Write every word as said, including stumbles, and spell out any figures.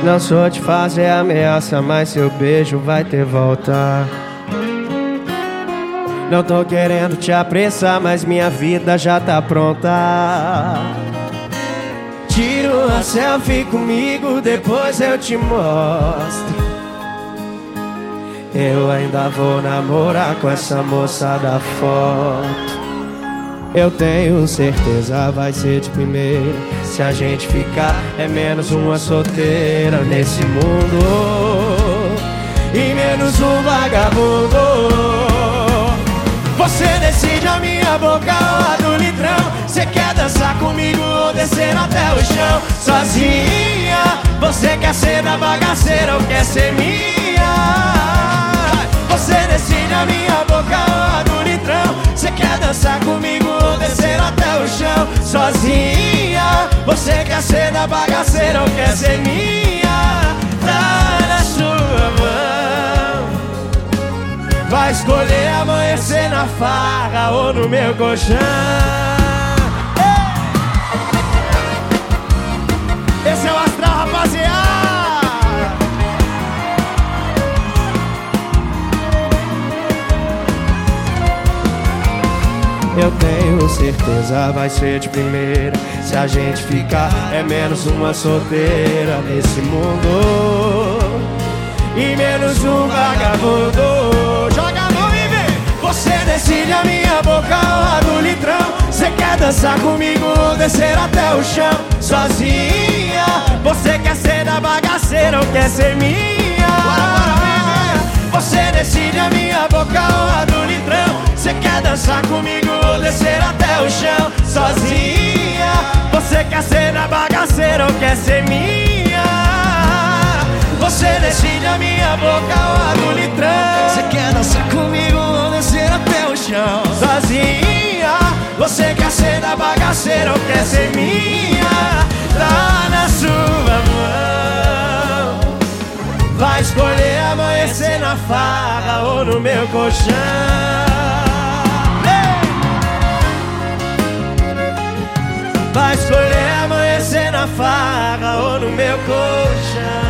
Não sou de fazer ameaça, mas seu beijo vai ter volta. Não tô querendo te apressar, mas minha vida já tá pronta. Tira uma selfie comigo, depois eu te mostro. Eu ainda vou namorar com essa moça da foto. Eu tenho certeza vai ser de primeira. Se a gente ficar é menos uma solteira nesse mundo e menos um vagabundo. Você decide a minha boca ou a do litrão. Você quer dançar comigo ou descer até o chão sozinha? Você quer ser da bagaceira ou quer ser minha? Você decide a minha boca ou a do litrão. Você quer dançar comigo ou descer até o chão sozinha? Você quer ser da bagaceira ou quer ser minha? Tá na sua mão. Vai escolher amanhecer na farra ou no meu colchão. Esse é o astral, rapaziada. Eu tenho certeza vai ser de primeira. Se a gente ficar é menos uma solteira nesse mundo e menos um vagabundo. Joga a mão e vem. Você decide a minha boca ou a do litrão. Você quer dançar comigo ou descer até o chão sozinha? Você quer ser da bagaceira ou quer ser minha? Você decide a minha boca ou a do litrão. Você quer dançar comigo ou descer até o chão sozinha? Você quer ser da bagaceira ou quer ser minha? Você decide a minha boca ou a do litrão. Você quer dançar comigo ou descer até o chão sozinha? Você quer ser da bagaceira ou quer ser minha? Tá na sua mão. Vai escolher amanhecer na farra ou no meu colchão. Vai escolher amanhecer na farra ou no meu colchão.